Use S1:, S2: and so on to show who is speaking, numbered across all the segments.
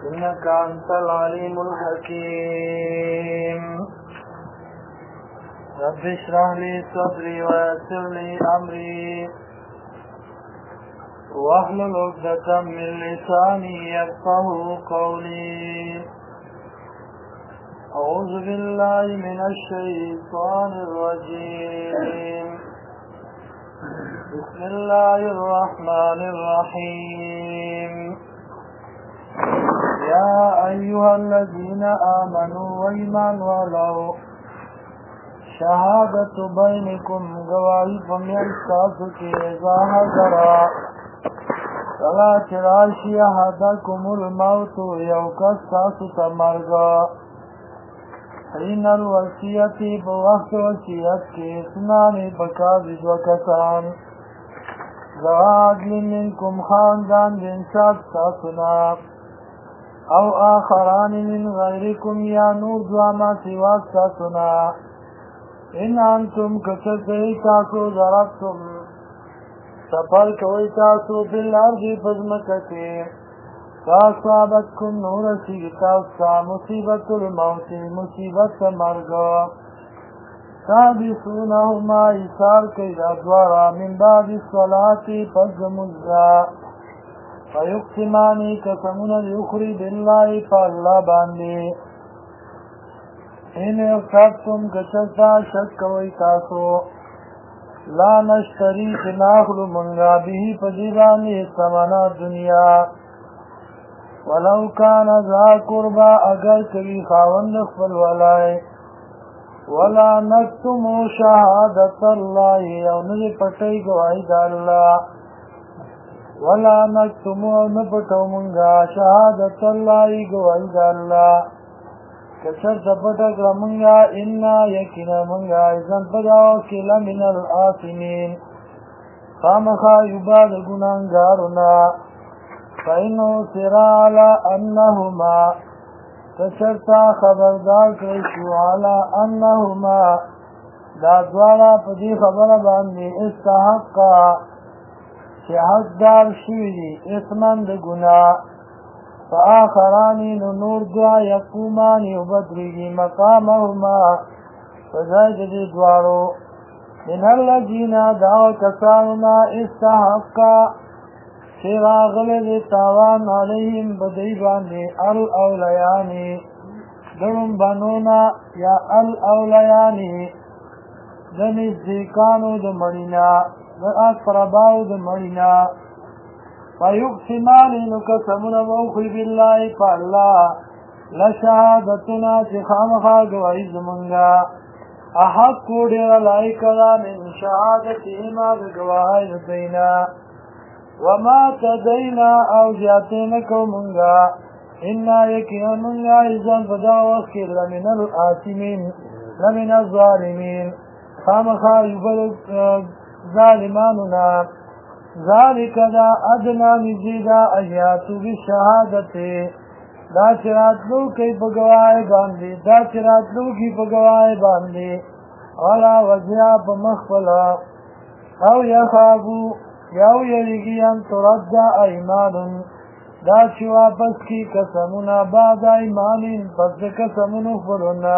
S1: إنك أنت العليم الحكيم رب اشرح لي صدري ويسر لي أمري واحلل عقدة من لساني يفقهوا قولي أعوذ بالله من الشيطان الرجيم بسم الله الرحمن الرحيم يا أيها الذين آمنوا وإيمان ولو شهادة بينكم گواہی فمین ساسو کی اذا حضرا فلا چراشی احدکم الموت یوکس ساسو تمرگا حین الوسیعتی بوقت وسیعت کی اسنانی بکازد وکسان زواعدل منکم خاندان جنسات ساسونا او آخران من غیرکم یا نور دواما سواک ساسونا ان انتم کچرتئی تاسو ضربتم سفر کوئی تاسو بالارض فزمکتی فاصابتکم نورسی تاسا مصیبت الموت مصیبت مرگا تابسونهما ایثار کئی ادوارا من بعد الصلاة فزمزا فیقسمانی قسمون الاخری باللہ فاللہ باندی ان ارتبتم کچرتا شک کوئی تاسو لا نشتری ناخل منگا به پدیبانی سمنا دنیا ولو کان ذا قربا اگر کبھی خاوند خپل ولای ولا نکتمو شهادت اللہ او نجی پٹی گواہی دا اللہ ولا نکتمو نپٹو منگا شهادت اللہ گواہی دا اللہ کچر دپٹک رمنگا انا یکینا منگا ازن پداو کلا من الآثمین خامخا یباد گنانگارنا فإنو سرا علا انہما کچرتا خبردار کرشو علا انہما دا دوارا پدی خبر باندی استحقا چه حقدار شویدی اسمن د گناہ فآخرانی نور دعا یقومانی وبدرگی مقامهما فزاید دی دوارو من اللذین دعو کساننا استحقا شراغل دی تاوان علیهم بدیبانی الاولیانی درم بنونا یا الاولیانی دنزدیکانو دمڑینا اقرباو دمڑینا فیقسمانی نکسمون موخی باللہ فاللہ لشہادتنا چخامخا گواہی زمنگا احق کو دیر لائکلا من شہادتهما گواہی دینا وما تدینا او جاتینکو منگا انا یکینا منگا ازان فدا وقت لمن الآسمین لمن الظالمین خامخا یبل ظالماننا ذالک دا ادنا نزیدا ایاتو بشہادتی دا چراتلو کی پگوائی باندی دا چراتلو کی پگوائی باندی ولا وجیا پمخفلا او یخابو یو یلگی ان ترد ایمان دا چوا پس کی قسمنا بعد ایمانین پس قسمن خبرنا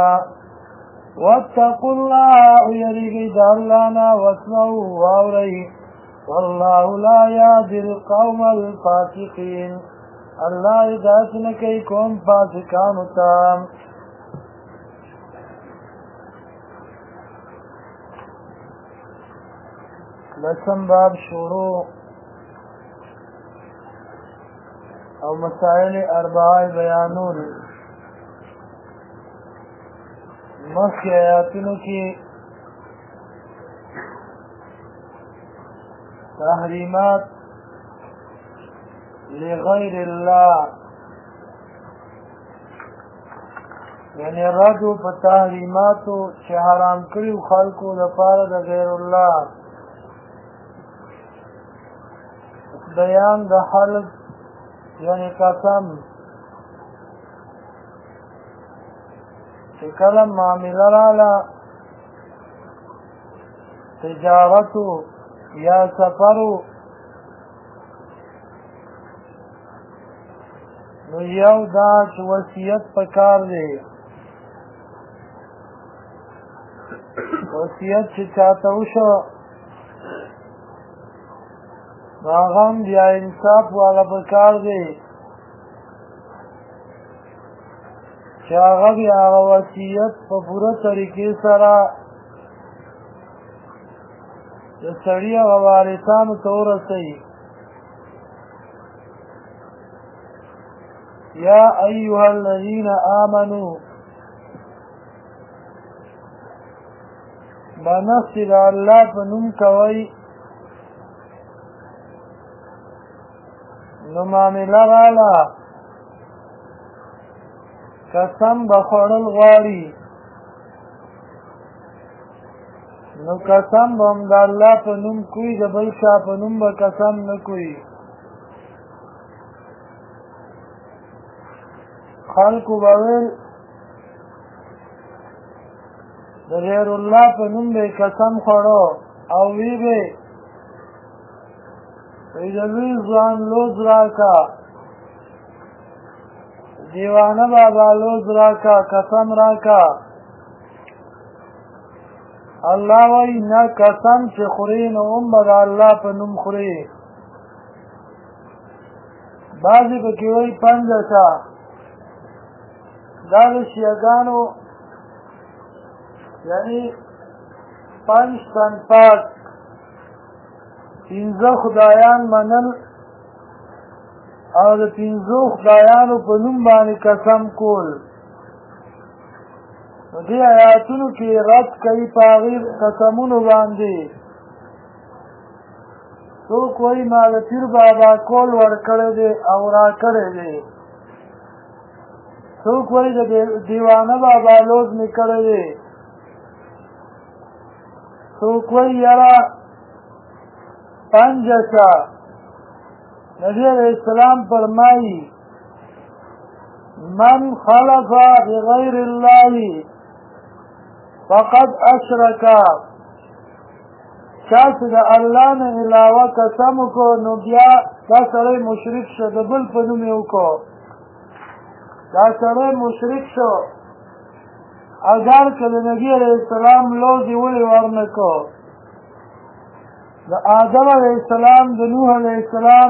S1: واتقوا اللہ یلگی دارلانا واسمعوا واوری والله لا يهدي القوم الفاسقين الله هدایت نه کوي قوم فاسقانو ته لسم باب شروع او مسائل اربعه بیانون مخی آیاتونو کی تحریمات لغیر اللہ یعنی ردو پا تحریماتو چه حرام کریو خلقو دپاره د غیر اللہ بیان د حلف یعنی قسم چه کلم معامله رالا تجارتو یا سفرو نو یو دا چې وصیت پکار دی وصیت چې چاته وشو نو هغه هم بیا انصاف والا پکار دی چې هغه بیا هغه وصیت په پوره طریقې سره د سړي هغه وارثانو ته ورسوي یا ایها الذین آمنوا بنفس د الله په نوم کوئ نو معامله راله قسم به خوړل غواړي نو قسم به هم د الله په نوم کوي د بل چا په نوم به قسم نه کوي خلکو به ویل د غیر الله په نوم به قسم خوړو او وی به د لوی ځوان لوز راکا دیوانه بابا لوز راکا قسم راکا الله وی نه قسم چې خوري نو هم به د الله په نوم خوري بعضې پکې وایي پنځه دا د شیعګانو یعنی پنج تن پاک پنځه خدایان منل او د پنځو خدایانو په نوم باندې قسم کول نو دې آیاتونو کې رد کوي په هغې قسمونو باندې څوک وایي ما د پیر بابا کول ورکړی دی او راکړی دی څوک وایي د دیوانه بابا لوز مې کړی دی څوک وایي یاره پنجه نبی علیہ السلام فرمائی من خلف بغیر اللہ فقد اشرکا چاہت دا اللہ نے علاوہ قسم کو نو بیا دا سڑے مشرک شو دا بل پنومیو کو دا سڑے مشرک شو اگر که دا نبی علیہ السلام لوزی ولی ورنکو دا آدم علیہ السلام دا نوح علیہ السلام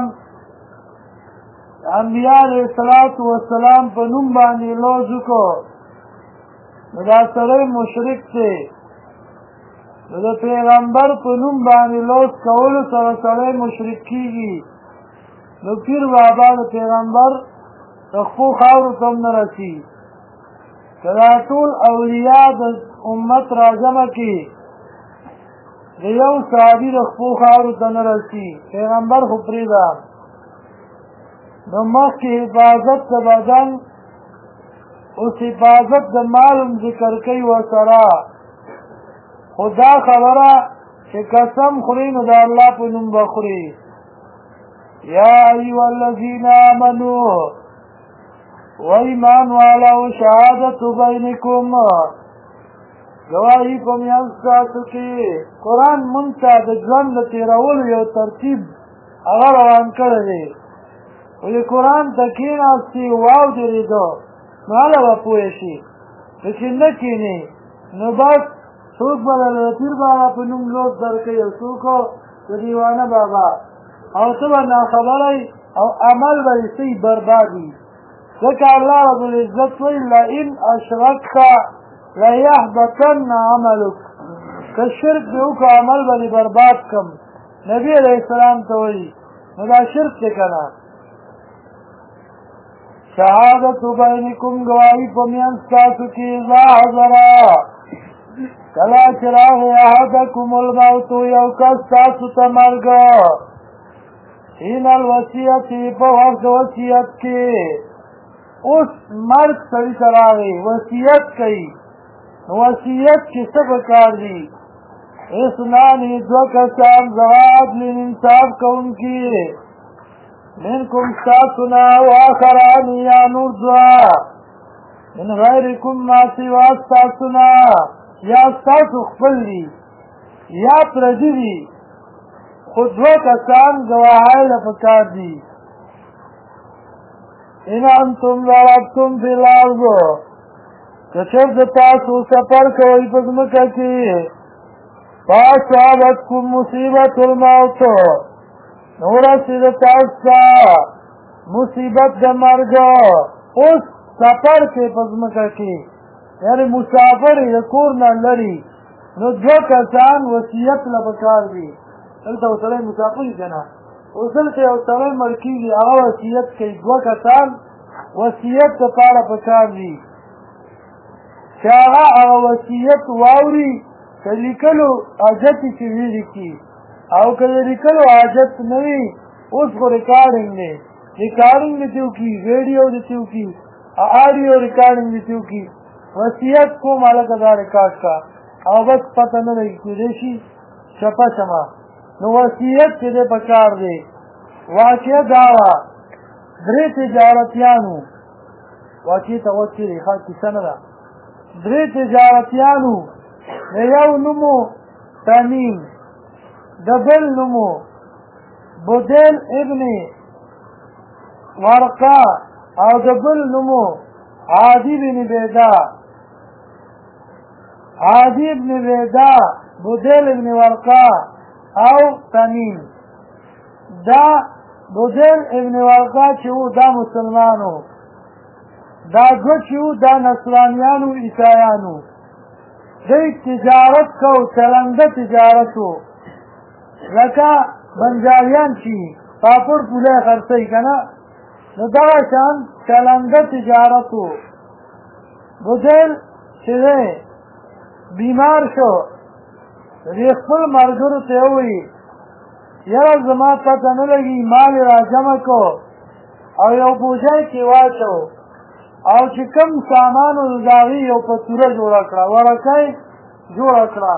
S1: انبیاء علیہ السلام په نوم باندې لوز وکړو نو دا سړی مشرک دی نو د پیغمبر په نوم باندې لوز کولو سره سړی مشرک کېږي نو پیر بابا د پیغمبر د خپو خاورو ته هم نه رسي که دا ټول اولیاء د امت راجمع کړي د یو صحابي د خپو خاورو ته نه رسي پیغمبر خو پرېږده نو مخکې حفاظت د بدن اوس حفاظت د مال هم ذکر کوي ورسره خو دا خبره چې قسم خوري نو د الله په نوم به خوري یا ایها الذین آمنو و ایمان والاو شهادت بینکم گواهی په میانځ ستاسو کې قرآن مونږ ته د ژوند د تېرولو یو ترتیب هغه روان کړی دی وی قرآن تا کیناستی واودریدو نو حالا با پوه شي لیکن نه کینی نو بس څوک به د پیر بابا په نوم لوز درکوي او څوک د دیوانه بابا او ته به ناخبره او عمل به یې صحیح برباد وي ځکه الله رب العزت وایي لئن اشرکت لیحبطن عملک که شرک دې وکړو عمل به دې برباد کړم نبي علیه السلام ته وایي نو دا شرک دی که نه شهادت بینکم گواہی پمیان ستاسو کی اذا حضرا کلا چراغ احدکم الموت یو کس تاسو تا مرگ حین الوصیتی پا وقت وصیت کی اس مرگ سڑی تراغی وصیت کئی وصیت کی سب کار دی اسنانی دو کسان زواد لین انصاف کون کی منکم ستاسونا و آخرانی یا نور دعا من غیرکم ما سوا ستاسونا یا ستاسو خپل دی یا پردی دی خود دو کسان گواهی لپکار دی ان انتم ضربتم فی الارض کچر تاسو سفر کوي په ځمکه کې فاصابتکم مصیبت الموت نورسید تاسو ته مصیبت د مرګ اوس سفر کې په ځمکه کې یعنی مسافر د کور نه لري نو دوه کسان وصیت له پکار دي دلته سړی مسافر دی نه اوس دلته یو سړی مړ کېږي هغه وصیت کوي دوه کسان وصیت دپاره پکار دي چې هغه وصیت واوري که لیکلو حاجت چې وی لیکي او که د لیکلو حاجت نه وي اوس خو ریکارډینګ دی ریکارډینګ دې ته وکړي ویډیو دې ته وکړي آډیو ریکارډینګ دې ته وکړي وصیت کوم هلکه دا ریکارډ کا او بس پته نه لګي کېدای شي چپه شمه نو وصیت چې دی پکار دی واقعه دا وه درې تجارتیانو واقعې ته غوږ کېږدئ ښه کیسه نه ده درې تجارتیانو د یو نومو تمیم د بل نومو بدیل ابن ورقه او د بل نومو عادی بن بیدا عادی بن بیدا بدیل ابن ورقه او تمیم دا بدیل ابن ورقه چې و دا مسلمانو دا دوه چې و دا نصرانیانو عیسایانو دوی تجارت کو چلنده تجارت و لکه بنجاریان چې پاپړ پوله خرڅوي که نه نو دغه شان چلنده تجارت و بدیل چې دی بیمار شو دې خپل ملګرو ته ووایي یاره زما پته نه لګي مال یې را جمع کو او یو بوجۍ کې واچو او چې کوم سامانو د هغې یو پتوره جوړه کړه ورکه یې جوړه کړه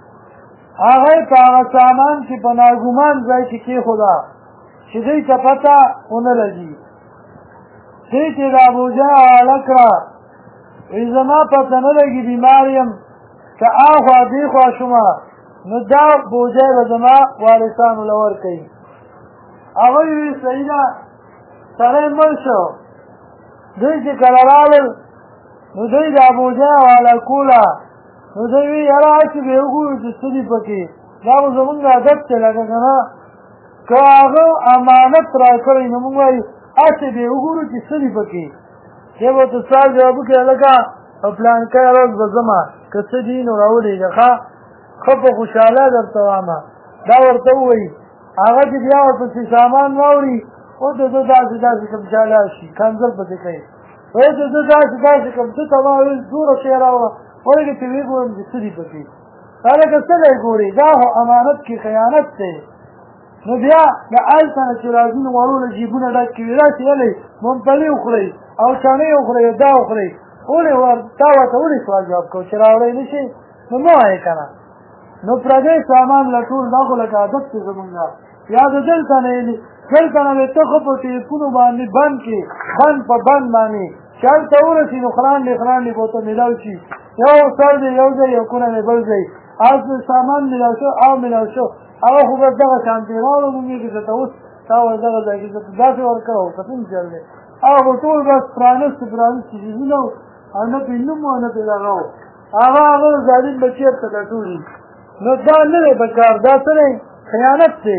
S1: هغه یې په هغه سامان چې په ناګومان ځای کې کېښوده چې دوی ته پته ونه لګي دوی چې دا بوجۍ حواله کړه وایي زما پته نه لګي بیمار یم که اخوا دېخوا شومه نو دا بوجۍ به زما وارثانو له ورکوي هغوی وایي صحیح ده سړی مړ شو دوی چې کله راغلل نو دوی دا بوجۍ حواله کوله نو دوی وایي یاره هسې به یې وګورو چې څه دي پکې دا خو زمونږ عادت دی لکه که نه که هغه امانت را کړی نو مونږ وایو هسې به یې وګورو چې څه دي پکې دی به ورته سوال جواب وکړي هلکه په پلانکی ورځ به ځمه که څه دي نو راولېږه ښه ښه په خوشحاله درته وامه دا ورته ووایي هغه چې بیا ورپسې سامان واوري اوس د ده داسې داسې کوم چاله شي کنځل پسې کوي وایي د ده داسې داسې کوم څه ته ما ویل دوره شی راوړه وایي چې ویې ګورم چې څه دي پکې هلکه څه دی ګورې دا خو امانت کې خیانت دی نو بیا د هلته نه چې راځي نو وړو له جیبونه ډک کړي راسې ولې ممپلي وخورئ او چڼې وخورئ او دا وخورئ ولې تا ورته ولې سوال جواب کوو چې راوړی نه شي نو مه وایې که نه نو پردی سامان لټول دا خو لکه عادت دی زمونږ یا د دلته نه یې دلته نه به ته خو په ټلیفونو باندې بند کې بند په بند باندې چې هلته ورسي نو خراندې خراندې به ورته میلاو شي یو سر دی یو ځای یو کونه دی بل ځای هلته سامان میلاو شو او میلاو شو هغه خو بس دغه شانتې راوړه مونږ کې درته اوس تا ول دغه ځای کې درته داسې ورکړه که څنګه چل دی هغه خو ټول بس پرانستې پرانستې څیزونه وو او نه پرې نوم وو نه پرې دغه وو هغه ظالم به چېرته لټولي نو دا نه دی پکار دا څه دی خیانت دی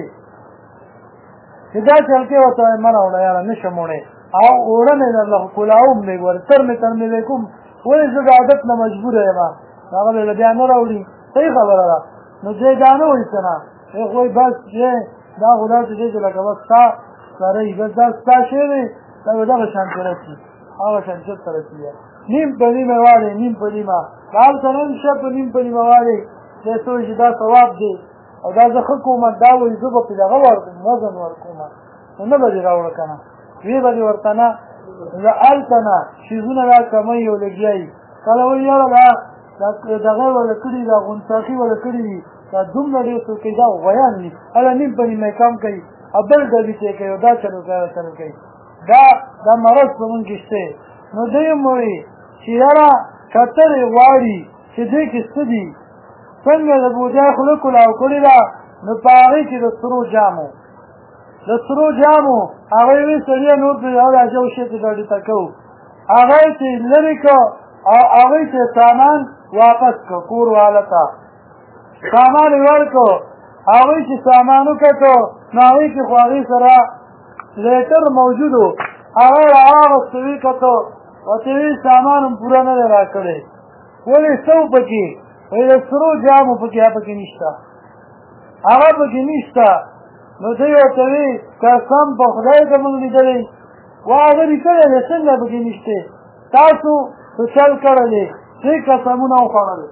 S1: چې داسې هلکې ورته وایي مه راوړه یاره نه شم وړی او اوړه مې درله خو کولاوم مې ګورې تر مې تر مې دی کوم ولې زه د عادت نه مجبوره یم هغه به له بیا نه راوړي صحیح خبره ده نو دی دا نه وایي که نه دی خو وایي بس دا خو داسې دی چې لکه بس ستا سره یي بس دا ستا شی دی دا به دغه شانتې رسي هغه شانتې چېرته رسي نیم په نیمه واړې نیم په نیمه هلته نن شه په نیم په نیمه واړې دی څه وایي چې دا ثواب دی او دا زه ښه کوم دا وایي زه به پرې دغه ورکړم وزن ورکوم نو نه به دې راوړه که نه وی به دې ورته نه له هلته نه شیزونه را کموي او لګیایي کله وایي یاره دغه وله کړي دا غونساخي وله کړي وي دا دومره ډېر څه کوي دا غویان وي هله نیم په نیمه کم کوي او بل ډلې ته یې کوي او دا چلو کوي چلو کوي دا مرض په مونږ کې شته نو دوی هم وایي چې یاره کتر یې غواړي چې دوی کې څه دي څنګه د بوجۍ خوله کلاو کړې ده نو په هغې کې د سرو جامو د سرو جامو هغه وی سړی نور په یو راځو شي ته ګاډي تکو هغه چې لری کو او هغه چې سامان واپس کو کور والتا سامان ورکو هغه چې سامانو کټو ناوي کې خواږي سره لیټر موجودو هغه سوي کټو او چې سامان پورا نه راکړي ولې څو پکې وې سرو جامو پکې نشته هغه پکې نشته نو دوی ورته وي قسم په خدای ته موږ لیدلی هغه لیکلی دی څنګه پکې نشته تاسو څه چل کړلی چې قسمونه وخوړل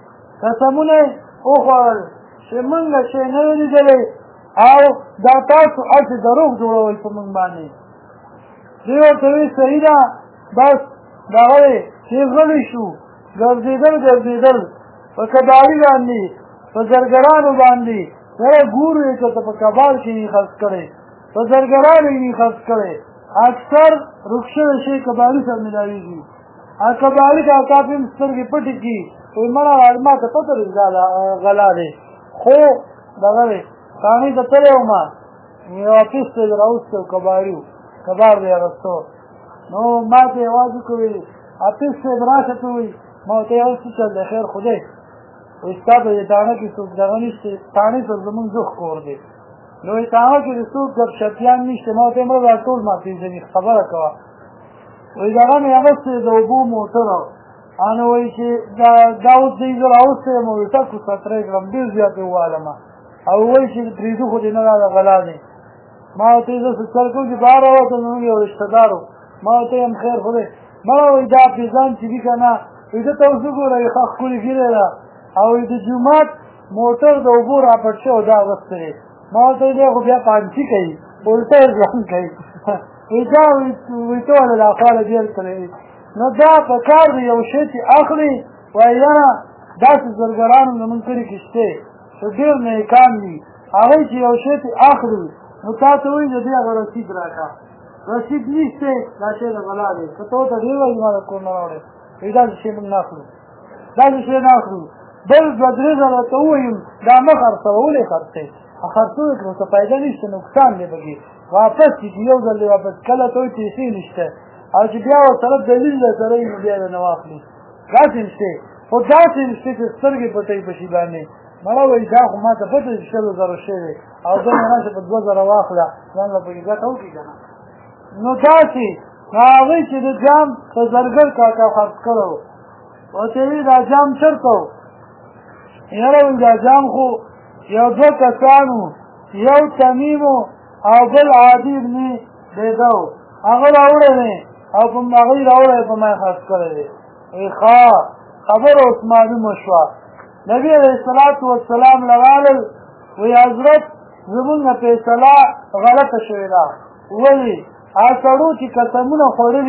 S1: چې موږ شی نه وي لیدلی او دا تاسو هسې دروغ جوړوئ په موږ باندې دوی ورته وي صحیح ده بس دغه دی چې غلی شو ګرځېدل په کباړي باندې په زرګرانو باندې سره ګورو یې که ته په کباړ کې یې خرڅ کړی په زرګرانو یې خرڅ کړی اکثر رخ شوی شی کباړي سره ملاوېږي کباړي که کافي هم سترګې پټې کړي وایي مړه ما ته پته غلا دی خو دغه دی کاڼي ته تللی وم یو اپیس ته یې راوستی کباړي و کباړ دی اغوستی نو ما ته یې اواز وکړی اپیس صاحب راشه ته وایي ما ورته یې څه چل دی خیر خو دی وایي ستا په دې تاڼه کې څوک دغه نشته تاڼې ته زمونږ زوښ کور دی نو وایي تاڼه کې د څوک ګپشپیان نشته ما ورته یې مړه دا ټول ما پېژني خبره کوه وایي دغه مې اغوستی د اوبو موټر نو وایي چې دا اوس دی زه راوستی یم وایي ټکو سطری کړم ډېر زیات یې ووالمه او وایي چې پرېږدو خو دې نه راله غلا دی ما ورته یې زه څه چل کوم چې بهر راوتم زموږ یو رشته دار و ما ورته یم خیر خو دی مړه وایي دا پیزان چې دي که نه وایي ده ته اوس وګوره ښه ښکلې ږیرې ده او د جومات موټر د اوبو راپټ شوی دا اغوستی دی ما ورته دی خو بیا پانسي کوي الټه یې ژوند کوي وایي دا وایي ته ولې دا خواله ډېر کړی نو دا په کار دی یو شی چې اخلي وایي یاره داسې زرګرانو زمونږ کلي کې شته چې ډېر نیکان دي هغوی چې یو شی چې اخلي نو تا ته وایي د دې هغه رسید راکړه رسید نشته دا شی د غلا دی که ته ورته ډېر وایي ما د کور نه راوړی وایي داسې شی موږ نه اخلو داسې شی نه اخلو بل دوه درې ځله ورته ووایم دا مه خرڅوه ولې خرڅوې خرڅوې کړو څه فایده نشته نقصان دی پکې واپس چې یو ځل دی واپس کله ته وایي پیسې نشته او چې بیا ورسره دلیل درسره وي نو بیا یې نه واخلي داسې نشته خو داسې نشته چې سترګې پټوي په شي باندې مړه وایي دا خو ما ته پته چې 100,000 شوی او زه مې راشه په 2,000 واخله ځان له پکې ګټه وکړي که نه نو داسې هغوی چې د جام په زرګر کاکا خرڅ کړی و ورته وي دا جام چېرته و یاره وایي دا جام خو یو دوه کسانو یو تمیم او بل عادي ابن بیده و هغه راوړی دی او په هغوی راوړی په ما یې خرڅ کړی دی وایي ښه خبره اوس معلومه شوه نبي علیه الصلاة والسلام لرالل وایي حضرت زمونږ فیصله غلطه شوې ده ولې هغه سړو چې قسمونه خوړلي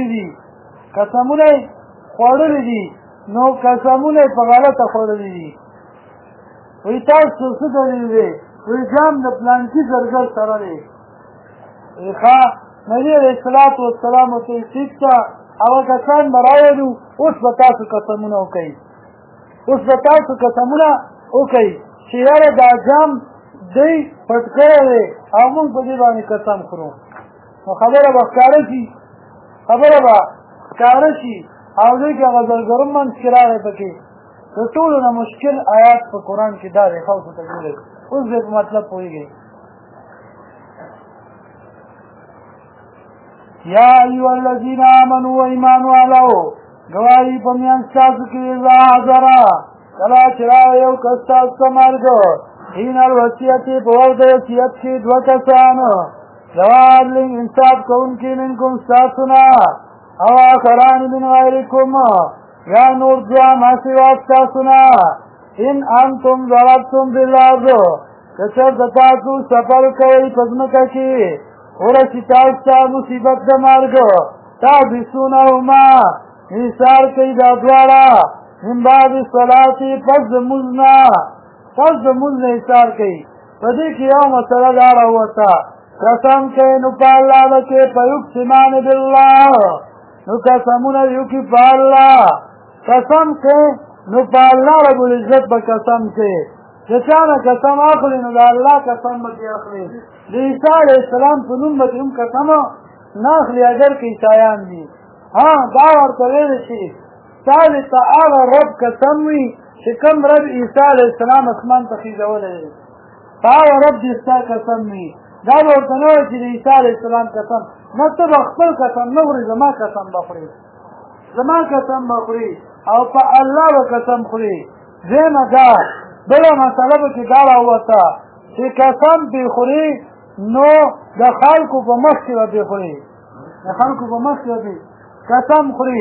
S1: دي نو قسمونه یې په غلطه خوړلي دي وایي تاسو څه دلیل دی وایي جام د پلانکي زرګر سره دی وایي ښه نبي علیه الصلاة والسلام ورته وایي ټیک ده هغه کسان به راولو اوس به تاسو قسمونه وکئ چې یاره دا جام دی پټ کړی دی او موږ په دې باندې قسم خورو نو خبره به ښکاره شي او دوی کې هغه زرګرم منځ کې راغی پکې د ټولو نه مشکل آیات په قرآن کې دا دی خلکو ته ګورئ اوس به په مطلب پوهېږئ یا ایها الذین آمنوا ایمان والو گواهی په میان ستاسو کې اذا حضره کله چې راغی یو کس ستاسو ته مرګ حین الوصیت په وخت د وصیت کې دوه کسان جواب انصاف کوونکي منکم ستاسو نه او آخران من غیرکم یا نور دوه ما سوا ستاسو نه ان انتم ضربتم فی الارض که چېرته تاسو سفر کوئ په ځمکه کې ورسي تاسو ته مصیبت د مرګ تحبسونهما ایثار کوي دا دواړه من بعد الصلاة پس د لمونځ نه ایثار کوي په دې کې یو مسله دا راوته قسم کوي نو په الله کې په یقسمان بالله نو قسمونه یو کې په الله قسم کوي نو په الله رب العزت به قسم کوي د چا نه قسم اخلي نو د الله قسم به کې اخلي د عیسی علیه السلام په نوم به هم قسم نه اخلي اگر که عیسایان دي دا ورته ویلی شي ستا د هغه رب قسم وي چې کوم رب عیسی علیه السلام اسمان ته خېژولی دی په هغه رب دې ستا قسم وي دا به ورته نه وایي چې د عیسی علیه السلام قسم نه ته به خپل قسم نه خورې زما قسم به خورې زما قسم به خورې او په الله به قسم خورې دویمه دا بله مسله به کې دا راووته چې قسم پرې خورې نو د خلکو په مخ کې به پرې خورې د خلکو په مخ کې به قسم خورې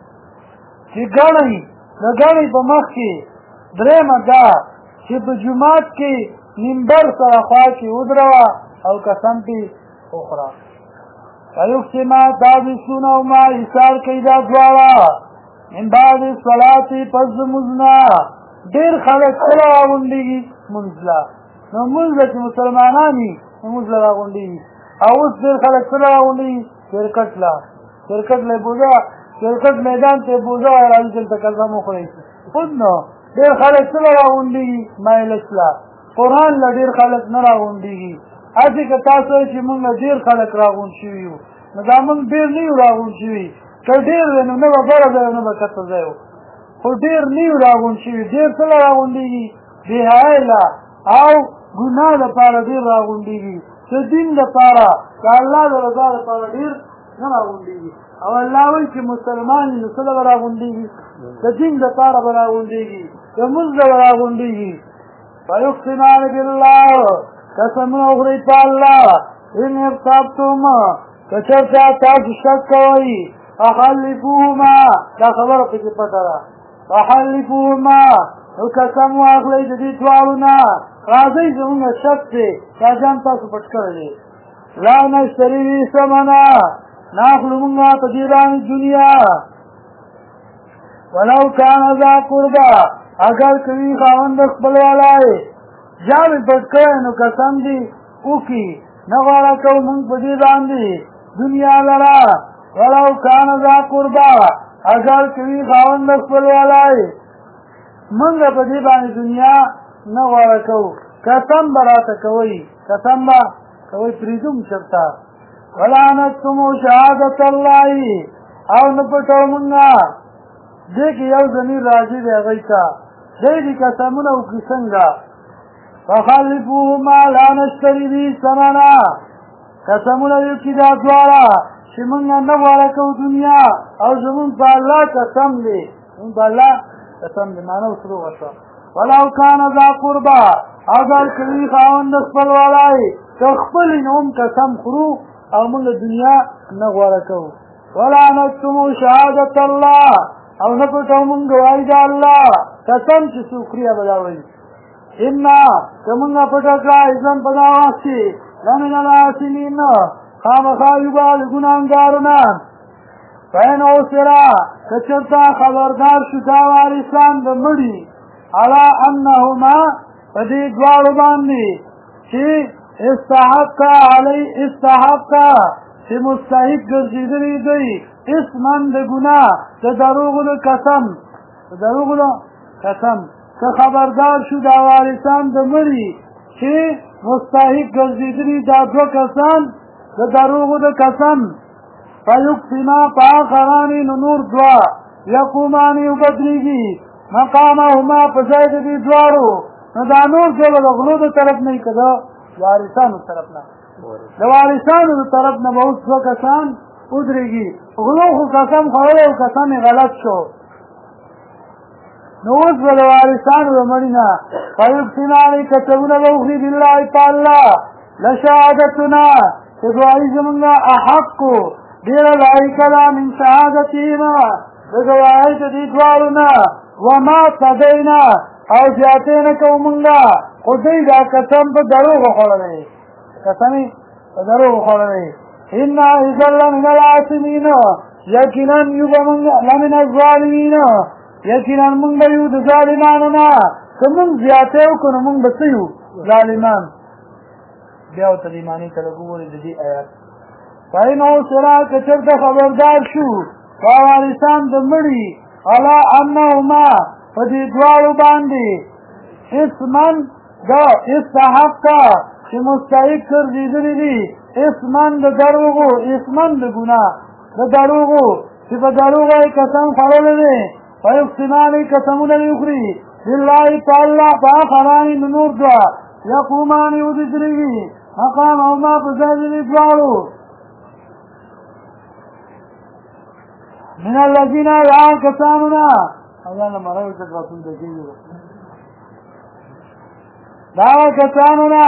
S1: چې ګڼئ د ګڼئ په مخ کې درېیمه دا چې په جومات کې منبر سره خوا کې ودروه او قسم پې وخوره فیقسما دا بسونه او ما ایثار کوي دا دواړه من بعد صلاتې پس د لمونځ نه ډېر خلک کله راغونډېږي لمونځ له نو لمونځ له چې مسلمانان وي لمونځ له راغونډېږي او اوس ډېر خلک کله راغونډېږي کرکټ له کرکټ له بوزه کرکټ میدان ته بوزه وایي راځي دلته قسم وخورئ خود نو ډېر خلک کله راغونډېږي مایلس له قرآن له ډېر خلک نه راغونډېږي هسې که تاسو وایئ چې موږ ډېر خلک راغونډ شوي یو نو دا موږ ډېر نه یو راغونډ شوي که ډېر دی نو نه به بره ځای او نه به کته ځای خو ډېر نه یو راغونډ شوي ډېر څه له راغونډېږي بېحیایۍ له او ګناه دپاره ډېر راغونډېږي د دین دپاره د الله د رضا دپاره ډېر نه راغونډېږي او الله وایي چې مسلمان یې نو څه له به راغونډېږي د دین دپاره به راغونډېږي د لمونځ له به راغونډېږي فیقسمان بالله قسمونه وخورئ په الله ان ارتبتم که چېرته تاسو شک کوئ فحلفوهما دا خبره پکې پټه ده فحلفوهما نو قسم واخلئ د دې دواړو نه راځئ زمونږ شک دی دا جان تاسو پټ کړی دی لا نشتري به ثمنا نه اخلو مونږه په دې باندې دنیا ولو کان ذا قربا اگر کوي خاوند خپلوالی جامې پټ کړی نو قسم دي وکړي نه غواړه کوو مونږ په دې باندې دنیا لره ولو کان ذا قربا اگر کوي خاوند خپلوالی مونږ په دې باندې دنیا نه غواړه کوو قسم به راته کوئ قسم به کوئ پرېږدو چېرته ولا نکتمو شهادت الله او نه پټو مونږه دې کې یو ضمیر راځي دی هغوی ته دی دې قسمونه وکړي څنګه فخلفوهما لا نشتري به ثمنا قسمونه وکړي دا دواړه چې مونږ نه غواړه کوو دنیا او زمونږ په الله قسم دی مونږ په الله قسم دی معنی اوس روغه شوه ولو کان ذا قربا اگر کوي خاوند خپلوالی که خپلې نه هم قسم خورو او مونږ دنیا نه غواړه کوو ولا نکتمو شهادت الله او نه پټو مونږ ګواهي د الله قسم چې څوک خوري به دا وایي انا که مونږه پټه کړه اذن په دا وخت کې لمن الآثمین خامخا یو به د ګناهګارو نه فین اوسره که چېرته خبردار شو دا وارثان د مړي علی انهما په دې دواړو باندې چې استحقا چې مستحق ګرځېدلي دوی اسمن د ګناه د دروغو د قسم که خبردار شو دا وارثان د مړي چې مستحق ګرځېدلي دا دوه کسان د دروغو د قسم فیقسما په آخرانې نو نور دوه یقومانې وبدلېږي مقامهما په ځای د دې دواړو نو دا نور ځای به د غلو د طرف نه وي که د وارثانو طرف نه د وارثانو د طرف نه به اوس دوه کسان ودرېږي غلو خو قسم خوړلی او قسم یې غلط شو نو اوس به د وارثانو د مړي نه فیقسمانې قسمونه به وخوري بالله په الله لشهادتنا چې ګواهي زمونږه احقو ډېره لایقه ده من شهادتهما د ګواهۍ د دې دواړو نه وما تدینا او زیاتې نه کوو مونږه خو دوی دا قسم په دروغو خوړلی قسم یې په دروغو خوړلی انا اذا لمن الآثمین یقینا یو به مونږ لمن الظالمین یقینا مونږ به یو د ظالمانو نه که مونږ زیاتې وکړو نو مونږ به څه یو ظالمان بیا ورته دې معنې ته لږ وګورئ د دې آیات فین اوسره که چېرته خبردار شو دا وارثان د مړي علی انهما په دې دواړو باندې اسمن دا استحقا چې مستحق ګرځېدلي دي اسمن د دروغو اسمن د ګناه د دروغو چې په دروغو یې قسم خوړلی دی ویقسمان قسمونه دې وخوري بالله تعالی فآخران نور دوه یقومان ودرېږي مقامهما په ځای د دې دواړو من الذين يا كساننا اذان مرای څخه رسول دی دا کساننا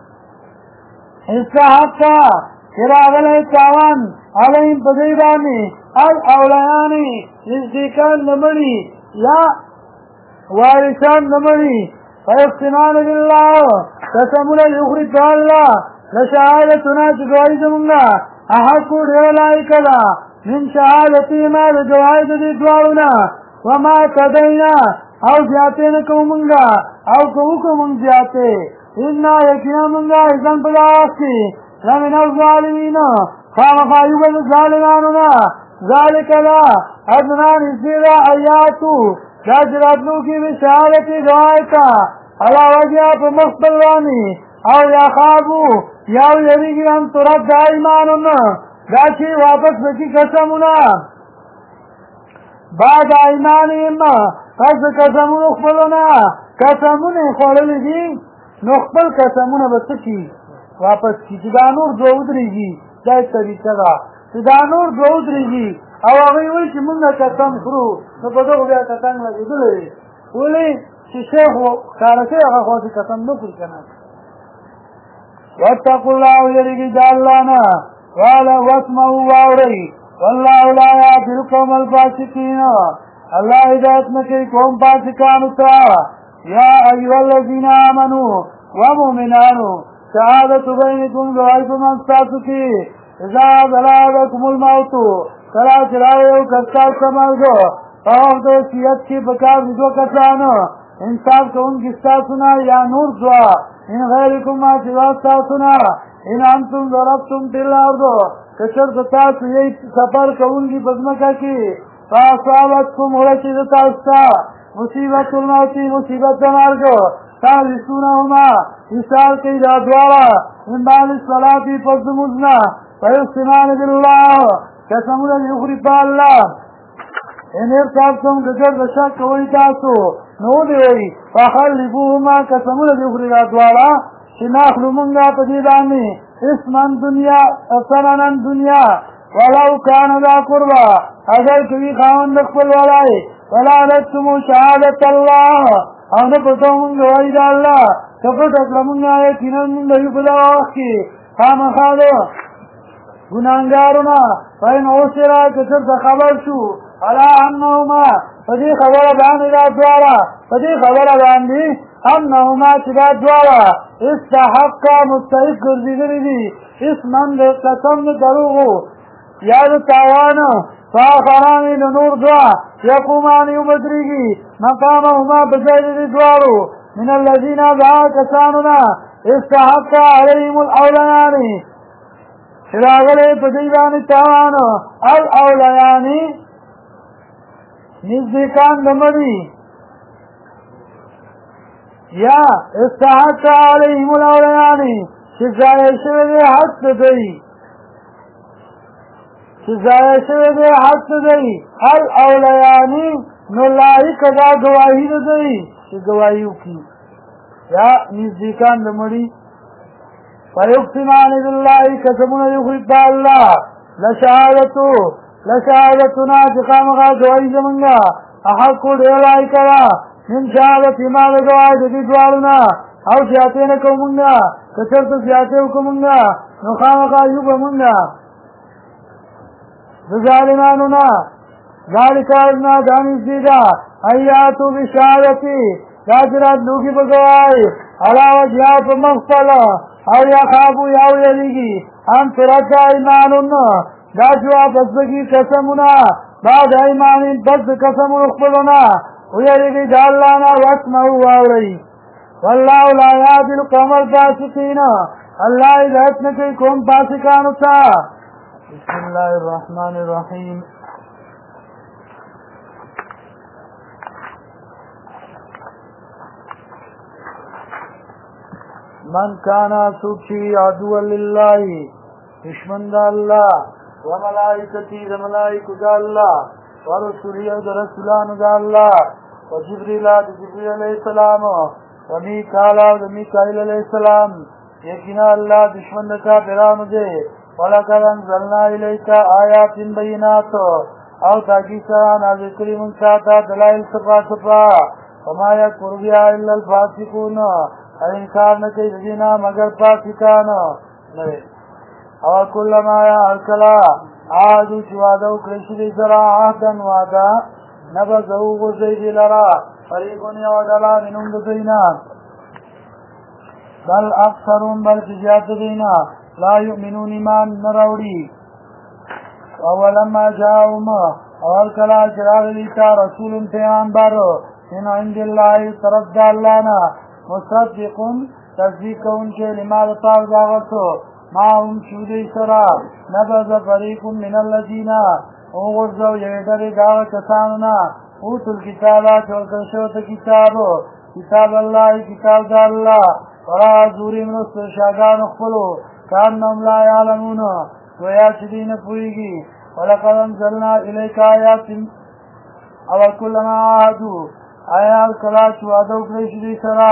S1: استحق کراغله تاوان علیم بدیبانی الاولیانی نزدیکان نمڑی یا وارثان نمڑی فیقسمان بالله قسمنا یخرج الله لشهادتنا جگوائی زمونگا احقو ڈیولائی کلا من شهادتی ما لجوائد دی دوارنا وما تدینا او زیادے نکو منگا او کوکو منگ زیادے انا یکینا منگا ازن پداختی لمن الظالمین خامخایوب الظالماننا ذالک لا ادنان ازیرا ایاتو جاجراتنو کی بشہادتی دوائتا علا وجہ پا مخبروانی او یا خوابو یاو یریگی ہم ترد دائماننا داچی واپس بکی قسمنا بعد ایمانیم پس قسمون اخبرنا قسمون خوڑلی دی نخبر قسمون بسکی واپس کی چدانور دو ادریگی دای طریقه دا چدانور دو ادریگی او اغیی وی چی منگا قسم خرو نپدو بیا قسم لگی دلی ولی چی شیخ و کارکی اغا خواسی قسم نکل کنا واتقوا الله یریگی جالانا والا واسمعوا واوری والله لا يهدي القوم الفاسقين الله هدایت نکي قوم فاسقانو ته يا ايها الذين امنوا ومؤمنانو شهادة بينكم غائب من تاسكي اذا بلغكم الموت کلا چلاویو کستا سمرگو فوقت وصیت کی بکار دو کسانو انصاف کو ان کستا سنا یا نور سوا ان غیرکم ما سواستا سنا ان انتم ضربتم فی الارض کچر تاسو یہی سفر کونگی بزمکا کی فاصابتکم ورشد تاستا مصیبت الموتی مصیبت دمارگو تالیسونهما اشار کی دادوارا من بعد الصلاة فزمزنا فیقسمان بالله قسمون یخری پا اللہ ان ارتابتم گجر بشک کوئی تاسو نو دیوئی فخلفوهما قسمون یخری دادوارا شناخلو منگا پدیدانی اسمن دنیا سننن دنیا ولو کان ذا قربا اگر کوي خاوند خپل ولای ولا لتم شهادت الله او نه پټو مونږ وای دا الله څه ټکړه مونږه یقینا مونږ یو په واخی خامخاله ګناګارونه پاین اوسرا کثر خبر شو الا انهما فدي خبره باندې دا دوارا فدي خبره باندې انهما تبا دوارا استحق مستحق ګرځېدلې دي اسمن د قسم دروغو یاد تاوان فاخران نور دعا یقومان یبدریگی مقامهما بزید دوارو من الذين دعا کساننا استحق عليهم الاوليان شراغل پدیبان تاوان الاوليان نزدیکان دمدی یا استحق عليهم الاوليان شزای شوی حد دی شزای شوی حد دی الاولیانی نولائی کدا گواہی دی چه گواہیو کی یا نزدیکان دمڑی فیقسمان بالله قسمون یخرج اللہ لشهادتنا چخامغا گواہی زمنگا احقو دیولائی کرا من شهادت ما لگواہی دی دوارنا او سیاتے نکو منگا کچرت سیاتے کو منگا نخامغا یوب منگا ظالماننا ذالک ادنا دانش دیدا ایاتو بشارتی راجرات لوکی بگوائی علاوہ جیاب مغفل او یا خوابو یاو یلیگی ان ترجا ایمانن داجوا بزدگی قسمنا بعد ایمانین بزد قسم اخبرنا ویلیگی جالانا واسمعو واوری واللہ لا یهدی القوم الفاسقین اللہ ہدایت نکی قوم فاسقانو تا بسم الله الرحمن الرحيم من کانا سوچی عدو للہ دشمن دا اللہ و ملائکتی دا ملائکو دا اللہ و رسولی دا رسولان دا اللہ و جبریل دا جبریل علیہ السلام و میکالا دا میکائیل علیہ السلام یقینا اللہ دشمن دا کافرانو دے وَلَقَدْ أَنزَلْنَا إِلَيْكَ آيَاتٍ بَيِّنَاتٍ او تاکی سرا نازل کری من ساتا دلائل صفا صفا وما یکفر بها الا الفاسقون انکار نکی دینا مگر فاسقان او کلما یا ارکلا عادو چوادو کرشدی سرا عهدا وادا نبزو غزیدی لرا فریقون یودلا منون دزینا بل اکثرون بل تجاد دینا لا یؤمنون ایمان نراوڑی اولما جاءهم اول کلا چراغ لیتا رسول پیغمبر من عند اللہ طرف دالانا مصدقون تصدیق کون کے لما بطار داغتو ما هم شودی سرا نبذ فریق من الذین اوغرزو یویدر داغ کساننا اوتو الكتابا چولکشوت کتابو کتاب اللہ کتاب دا اللہ ورا زوری منست شاگان اخفلو کانم لا یعلمون ویا چدین پوئیگی وَلَقَدْ أَنزَلْنَا إِلَيْكَ آيَاتٍ اول کلما آہدو آیال کلاچ وعدو کرشدی سرا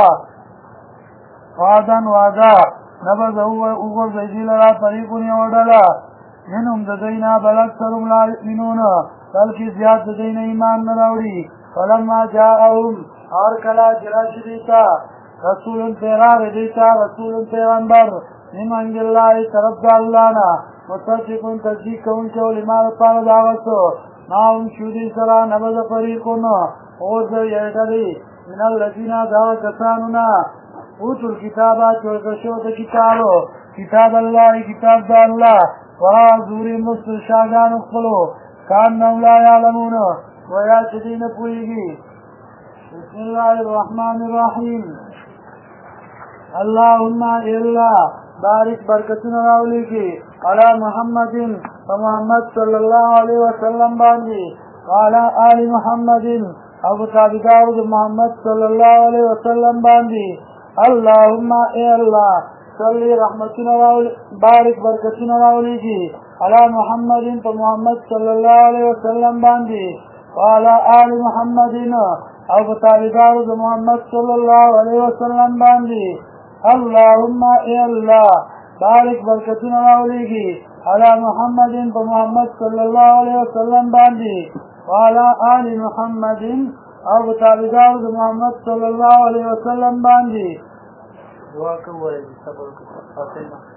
S1: وعدن وعدا نبذ اوغر زیدی لرا طریقون یوڑلا منهم ددینا بل اکثرهم لا یؤمنون بلکی زیاد ددین ایمان نراوڑی فلما جاءهم اور کلا جراش دیتا رسول پیغار دیتا رسول پیغمبر من عند اللہ طرف دالانا مصدقون تصدیق کون کے علماء پار دعوتو ناهم شودی سرا نبذ فریقون اوزو یعدلی من الذین دعوت کسانونا اوتو الكتابا چوکشوت کتابو کتاب اللہ کتاب دا اللہ ورا زوری مصر شاگان اخفلو کاننم لا یعلمون ویا چدین پوئیگی بسم اللہ الرحمن الرحیم اللہم اللہ بارک برکتنا راولی کی علی محمد محمد صلی اللہ علیہ وسلم باندی وعلی آل محمد ابو تابدار محمد صلی اللہ علیہ وسلم باندی اللہم اے اللہ صلی رحمتنا راولی بارک برکتنا راولی کی علی محمد محمد صلی اللہ علیہ وسلم باندی وعلی آل محمد ابو تابدار محمد صلی اللہ علیہ وسلم باندی اللہم اے اللہ بارک برکتنا راولیگی علی محمد محمد صلی اللہ علیہ وسلم باندی وعلی آل محمد او تابدار محمد صلی اللہ علیہ وسلم باندی دعا کوئی صبر کو فاطمہ